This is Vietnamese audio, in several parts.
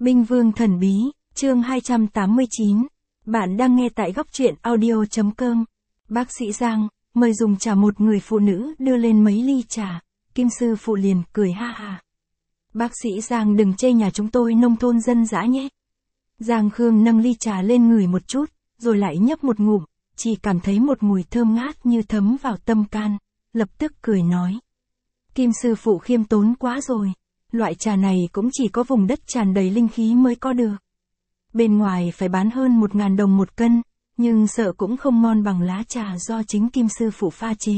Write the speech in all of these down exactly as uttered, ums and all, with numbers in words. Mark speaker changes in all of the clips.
Speaker 1: Binh Vương Thần Bí, chương hai trăm tám mươi chín. Bạn đang nghe tại góc truyện audio.com. Bác sĩ Giang, mời dùng trà. Một người phụ nữ đưa lên mấy ly trà, Kim sư phụ liền cười ha ha. Bác sĩ Giang đừng chê nhà chúng tôi nông thôn dân dã nhé. Giang Khương nâng ly trà lên ngửi một chút, rồi lại nhấp một ngụm, chỉ cảm thấy một mùi thơm ngát như thấm vào tâm can, lập tức cười nói. Kim sư phụ khiêm tốn quá rồi, loại trà này cũng chỉ có vùng đất tràn đầy linh khí mới có được. Bên ngoài phải bán hơn một ngàn đồng một cân, nhưng sợ cũng không ngon bằng lá trà do chính Kim sư phụ pha chế.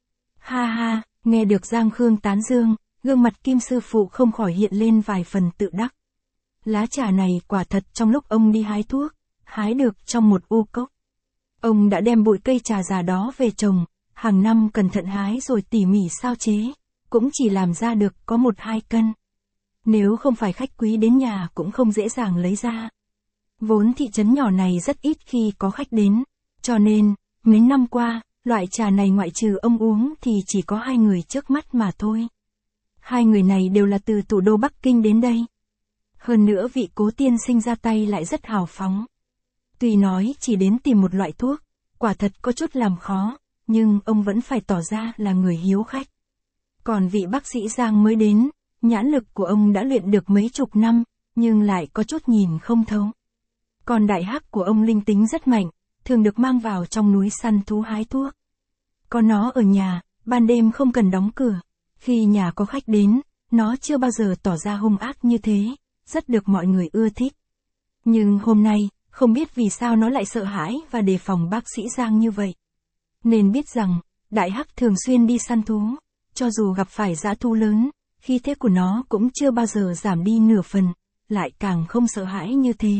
Speaker 1: Ha ha, nghe được Giang Khương tán dương, gương mặt Kim sư phụ không khỏi hiện lên vài phần tự đắc. Lá trà này quả thật trong lúc ông đi hái thuốc, hái được trong một ô cốc. Ông đã đem bụi cây trà già đó về trồng, hàng năm cẩn thận hái rồi tỉ mỉ sao chế, cũng chỉ làm ra được có một hai cân. Nếu không phải khách quý đến nhà cũng không dễ dàng lấy ra. Vốn thị trấn nhỏ này rất ít khi có khách đến, cho nên, mấy năm qua, loại trà này ngoại trừ ông uống thì chỉ có hai người trước mắt mà thôi. Hai người này đều là từ thủ đô Bắc Kinh đến đây. Hơn nữa vị Cố tiên sinh ra tay lại rất hào phóng. Tuy nói chỉ đến tìm một loại thuốc, quả thật có chút làm khó, nhưng ông vẫn phải tỏ ra là người hiếu khách. Còn vị bác sĩ Giang mới đến, nhãn lực của ông đã luyện được mấy chục năm, nhưng lại có chút nhìn không thấu. Còn đại hắc của ông linh tính rất mạnh, thường được mang vào trong núi săn thú hái thuốc. Có nó ở nhà, ban đêm không cần đóng cửa, khi nhà có khách đến, nó chưa bao giờ tỏ ra hung ác như thế, rất được mọi người ưa thích. Nhưng hôm nay, không biết vì sao nó lại sợ hãi và đề phòng bác sĩ Giang như vậy. Nên biết rằng, đại hắc thường xuyên đi săn thú, cho dù gặp phải dã thú lớn, khí thế của nó cũng chưa bao giờ giảm đi nửa phần, lại càng không sợ hãi như thế.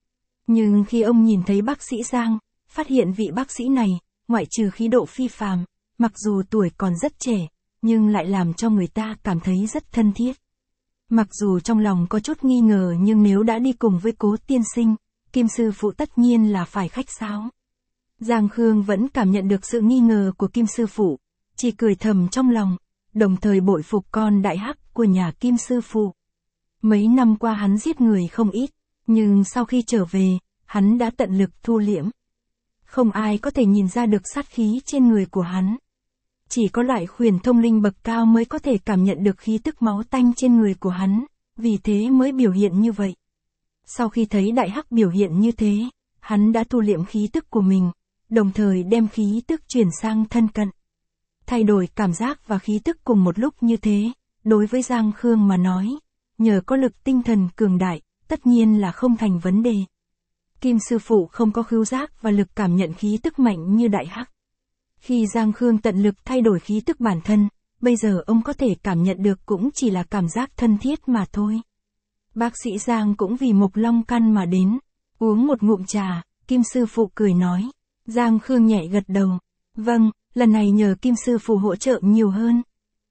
Speaker 1: Nhưng khi ông nhìn thấy bác sĩ Giang, phát hiện vị bác sĩ này, ngoại trừ khí độ phi phàm, mặc dù tuổi còn rất trẻ, nhưng lại làm cho người ta cảm thấy rất thân thiết. Mặc dù trong lòng có chút nghi ngờ nhưng nếu đã đi cùng với Cố tiên sinh, Kim sư phụ tất nhiên là phải khách sáo. Giang Khương vẫn cảm nhận được sự nghi ngờ của Kim sư phụ, chỉ cười thầm trong lòng, đồng thời bội phục con đại hắc của nhà Kim sư phụ. Mấy năm qua hắn giết người không ít, nhưng sau khi trở về, hắn đã tận lực thu liễm. Không ai có thể nhìn ra được sát khí trên người của hắn. Chỉ có loại huyền thông linh bậc cao mới có thể cảm nhận được khí tức máu tanh trên người của hắn, vì thế mới biểu hiện như vậy. Sau khi thấy đại hắc biểu hiện như thế, hắn đã thu liễm khí tức của mình, đồng thời đem khí tức chuyển sang thân cận. Thay đổi cảm giác và khí tức cùng một lúc như thế, đối với Giang Khương mà nói, nhờ có lực tinh thần cường đại, tất nhiên là không thành vấn đề. Kim sư phụ không có khứu giác và lực cảm nhận khí tức mạnh như đại hắc. Khi Giang Khương tận lực thay đổi khí tức bản thân, bây giờ ông có thể cảm nhận được cũng chỉ là cảm giác thân thiết mà thôi. Bác sĩ Giang cũng vì Mộc Long Căn mà đến, uống một ngụm trà, Kim sư phụ cười nói. Giang Khương nhẹ gật đầu. Vâng, lần này nhờ Kim sư phụ hỗ trợ nhiều hơn.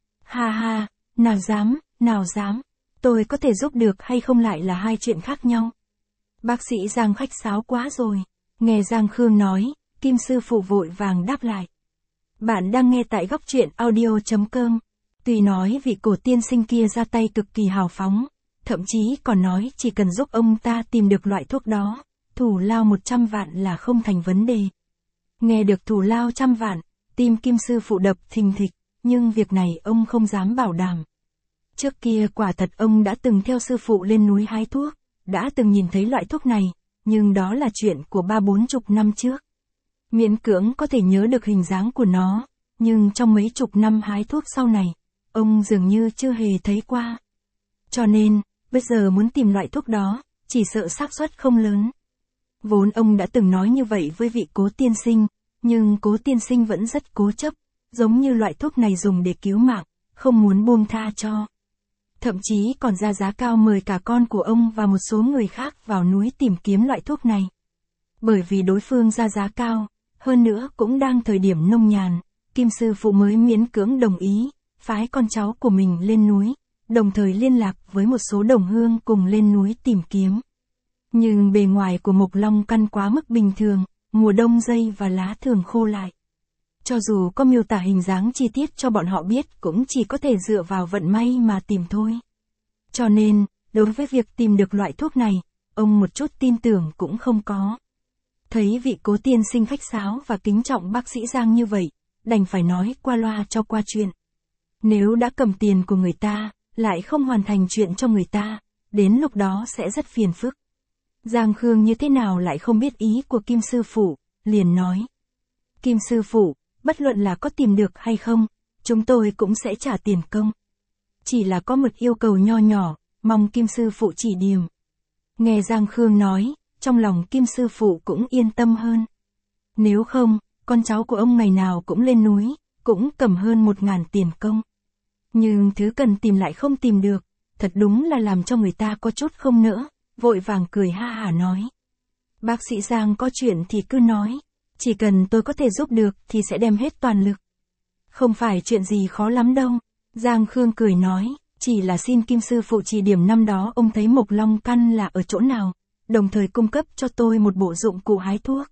Speaker 1: Ha ha, nào dám, nào dám, tôi có thể giúp được hay không lại là hai chuyện khác nhau. Bác sĩ Giang khách sáo quá rồi. Nghe Giang Khương nói, Kim sư phụ vội vàng đáp lại. Bạn đang nghe tại góc truyện audio.com. Tuy nói vị Cổ tiên sinh kia ra tay cực kỳ hào phóng, thậm chí còn nói chỉ cần giúp ông ta tìm được loại thuốc đó, thù lao một trăm vạn là không thành vấn đề. Nghe được thù lao trăm vạn, tim Kim sư phụ đập thình thịch, nhưng việc này ông không dám bảo đảm. Trước kia quả thật ông đã từng theo sư phụ lên núi hái thuốc, đã từng nhìn thấy loại thuốc này, nhưng đó là chuyện của ba bốn chục năm trước. Miễn cưỡng có thể nhớ được hình dáng của nó, nhưng trong mấy chục năm hái thuốc sau này, ông dường như chưa hề thấy qua. Cho nên, bây giờ muốn tìm loại thuốc đó, chỉ sợ xác suất không lớn. Vốn ông đã từng nói như vậy với vị Cố tiên sinh, nhưng Cố tiên sinh vẫn rất cố chấp, giống như loại thuốc này dùng để cứu mạng, không muốn buông tha cho. Thậm chí còn ra giá cao mời cả con của ông và một số người khác vào núi tìm kiếm loại thuốc này. Bởi vì đối phương ra giá cao, hơn nữa cũng đang thời điểm nông nhàn, Kim sư phụ mới miễn cưỡng đồng ý, phái con cháu của mình lên núi, đồng thời liên lạc với một số đồng hương cùng lên núi tìm kiếm. Nhưng bề ngoài của Mộc Long Căn quá mức bình thường, mùa đông dây và lá thường khô lại. Cho dù có miêu tả hình dáng chi tiết cho bọn họ biết cũng chỉ có thể dựa vào vận may mà tìm thôi. Cho nên, đối với việc tìm được loại thuốc này, ông một chút tin tưởng cũng không có. Thấy vị cố tiên sinh khách sáo và kính trọng bác sĩ Giang như vậy, đành phải nói qua loa cho qua chuyện. Nếu đã cầm tiền của người ta, lại không hoàn thành chuyện cho người ta, đến lúc đó sẽ rất phiền phức. Giang Khương như thế nào lại không biết ý của Kim sư phụ, liền nói. Kim sư phụ, bất luận là có tìm được hay không, chúng tôi cũng sẽ trả tiền công. Chỉ là có một yêu cầu nho nhỏ, mong Kim sư phụ chỉ điểm. Nghe Giang Khương nói, trong lòng Kim sư phụ cũng yên tâm hơn. Nếu không, con cháu của ông ngày nào cũng lên núi, cũng cầm hơn một ngàn tiền công. Nhưng thứ cần tìm lại không tìm được, thật đúng là làm cho người ta có chút không nỡ, vội vàng cười ha hả nói. Bác sĩ Giang có chuyện thì cứ nói, chỉ cần tôi có thể giúp được thì sẽ đem hết toàn lực. Không phải chuyện gì khó lắm đâu, Giang Khương cười nói, chỉ là xin Kim sư phụ chỉ điểm năm đó ông thấy mộc long căn là ở chỗ nào, đồng thời cung cấp cho tôi một bộ dụng cụ hái thuốc.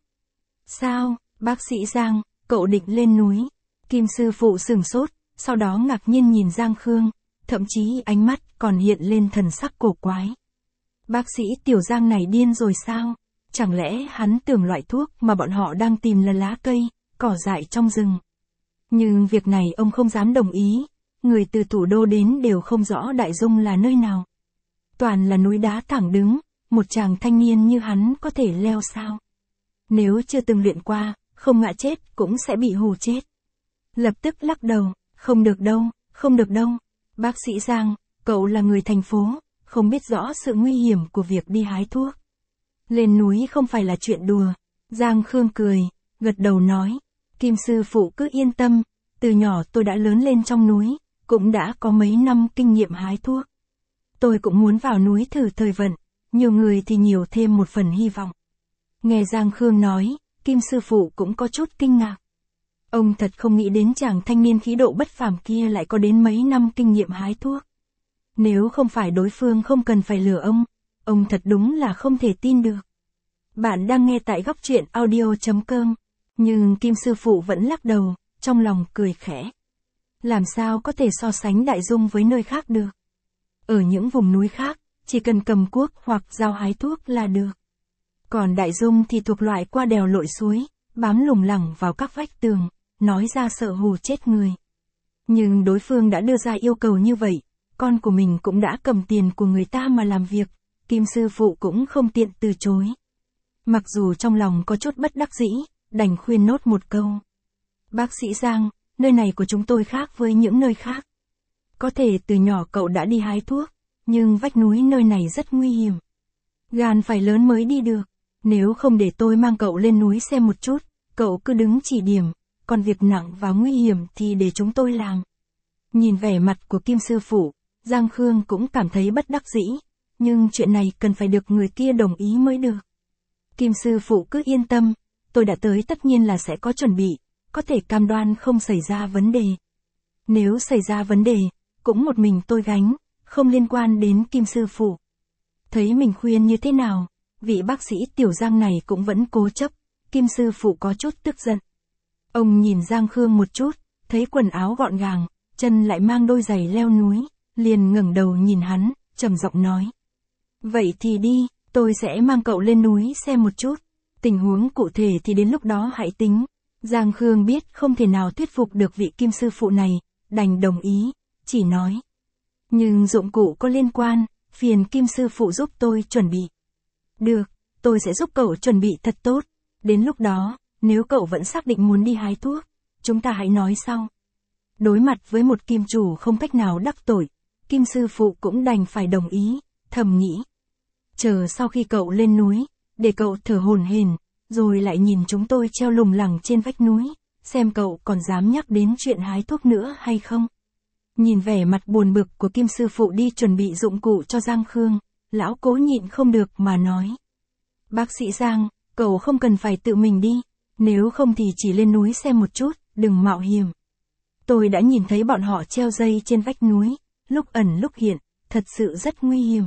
Speaker 1: Sao, bác sĩ Giang, cậu định lên núi? Kim sư phụ sửng sốt, sau đó ngạc nhiên nhìn Giang Khương, thậm chí ánh mắt còn hiện lên thần sắc cổ quái. Bác sĩ Tiểu Giang này điên rồi sao? Chẳng lẽ hắn tưởng loại thuốc mà bọn họ đang tìm là lá cây, cỏ dại trong rừng? Nhưng việc này ông không dám đồng ý, người từ thủ đô đến đều không rõ Đại Dung là nơi nào. Toàn là núi đá thẳng đứng, một chàng thanh niên như hắn có thể leo sao? Nếu chưa từng luyện qua, không ngã chết cũng sẽ bị hù chết. Lập tức lắc đầu, không được đâu, không được đâu. Bác sĩ Giang, cậu là người thành phố, không biết rõ sự nguy hiểm của việc đi hái thuốc. Lên núi không phải là chuyện đùa. Giang Khương cười, gật đầu nói, Kim sư phụ cứ yên tâm, từ nhỏ tôi đã lớn lên trong núi, cũng đã có mấy năm kinh nghiệm hái thuốc. Tôi cũng muốn vào núi thử thời vận, nhiều người thì nhiều thêm một phần hy vọng. Nghe Giang Khương nói, Kim sư phụ cũng có chút kinh ngạc. Ông thật không nghĩ đến chàng thanh niên khí độ bất phàm kia lại có đến mấy năm kinh nghiệm hái thuốc. Nếu không phải đối phương không cần phải lừa ông, ông thật đúng là không thể tin được. Bạn đang nghe tại góc truyện audio chấm com, nhưng Kim sư phụ vẫn lắc đầu, trong lòng cười khẽ. Làm sao có thể so sánh Đại Dung với nơi khác được? Ở những vùng núi khác, chỉ cần cầm cuốc hoặc dao hái thuốc là được. Còn Đại Dung thì thuộc loại qua đèo lội suối, bám lủng lẳng vào các vách tường, nói ra sợ hù chết người. Nhưng đối phương đã đưa ra yêu cầu như vậy, con của mình cũng đã cầm tiền của người ta mà làm việc, Kim sư phụ cũng không tiện từ chối. Mặc dù trong lòng có chút bất đắc dĩ, đành khuyên nốt một câu. Bác sĩ Giang, nơi này của chúng tôi khác với những nơi khác. Có thể từ nhỏ cậu đã đi hái thuốc, nhưng vách núi nơi này rất nguy hiểm. Gan phải lớn mới đi được, nếu không để tôi mang cậu lên núi xem một chút, cậu cứ đứng chỉ điểm, còn việc nặng và nguy hiểm thì để chúng tôi làm. Nhìn vẻ mặt của Kim sư phụ, Giang Khương cũng cảm thấy bất đắc dĩ, nhưng chuyện này cần phải được người kia đồng ý mới được. Kim sư phụ cứ yên tâm, tôi đã tới tất nhiên là sẽ có chuẩn bị, có thể cam đoan không xảy ra vấn đề. Nếu xảy ra vấn đề, cũng một mình tôi gánh, không liên quan đến Kim sư phụ. Thấy mình khuyên như thế nào, vị bác sĩ Tiểu Giang này cũng vẫn cố chấp, Kim sư phụ có chút tức giận. Ông nhìn Giang Khương một chút, thấy quần áo gọn gàng, chân lại mang đôi giày leo núi, liền ngẩng đầu nhìn hắn, trầm giọng nói. Vậy thì đi, tôi sẽ mang cậu lên núi xem một chút, tình huống cụ thể thì đến lúc đó hãy tính. Giang Khương biết không thể nào thuyết phục được vị Kim sư phụ này, đành đồng ý, chỉ nói. Nhưng dụng cụ có liên quan, phiền Kim sư phụ giúp tôi chuẩn bị. Được, tôi sẽ giúp cậu chuẩn bị thật tốt, đến lúc đó, nếu cậu vẫn xác định muốn đi hái thuốc, chúng ta hãy nói sau. Đối mặt với một kim chủ không cách nào đắc tội, Kim sư phụ cũng đành phải đồng ý, thầm nghĩ. Chờ sau khi cậu lên núi, để cậu thở hổn hển, rồi lại nhìn chúng tôi treo lủng lẳng trên vách núi, xem cậu còn dám nhắc đến chuyện hái thuốc nữa hay không. Nhìn vẻ mặt buồn bực của Kim sư phụ đi chuẩn bị dụng cụ cho Giang Khương, lão cố nhịn không được mà nói. Bác sĩ Giang, cậu không cần phải tự mình đi, nếu không thì chỉ lên núi xem một chút, đừng mạo hiểm. Tôi đã nhìn thấy bọn họ treo dây trên vách núi, lúc ẩn lúc hiện, thật sự rất nguy hiểm.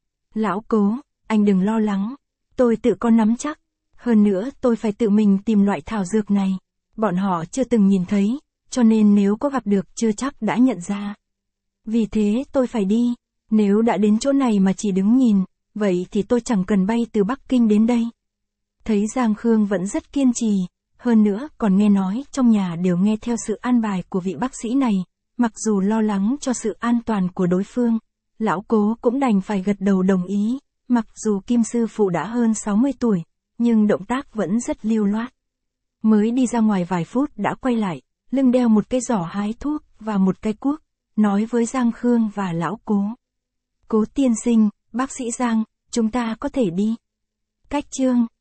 Speaker 1: Lão cố, anh đừng lo lắng, tôi tự có nắm chắc, hơn nữa tôi phải tự mình tìm loại thảo dược này, bọn họ chưa từng nhìn thấy, cho nên nếu có gặp được chưa chắc đã nhận ra. Vì thế tôi phải đi, Nếu đã đến chỗ này mà chỉ đứng nhìn, vậy thì tôi chẳng cần bay từ Bắc Kinh đến đây. Thấy Giang Khương vẫn rất kiên trì, hơn nữa còn nghe nói trong nhà đều nghe theo sự an bài của vị bác sĩ này, mặc dù lo lắng cho sự an toàn của đối phương, lão Cố cũng đành phải gật đầu đồng ý, mặc dù Kim sư phụ đã hơn sáu mươi tuổi, nhưng động tác vẫn rất lưu loát. Mới đi ra ngoài vài phút đã quay lại, lưng đeo một cái giỏ hái thuốc và một cái cuốc, nói với Giang Khương và lão Cố. Cố tiên sinh, bác sĩ Giang, chúng ta có thể đi. Cách chương